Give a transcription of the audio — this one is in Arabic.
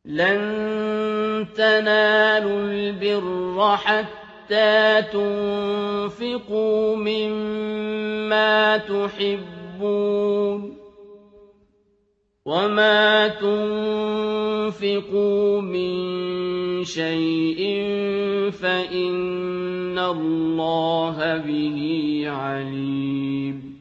لَن تَنَالُوا الْبِرَّ حَتَّىٰ تُنفِقُوا مِمَّا تُحِبُّونَ ۚ وَمَا تُنفِقُوا مِن شَيْءٍ فَإِنَّ اللَّهَ بِهِ عَلِيمٌ